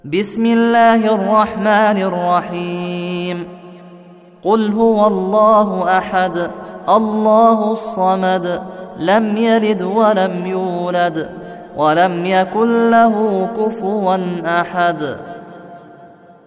بسم الله الرحمن الرحيم. قل هو الله أحد الله الصمد لم يلد ولم يولد ولم يكن له كفوا أحد.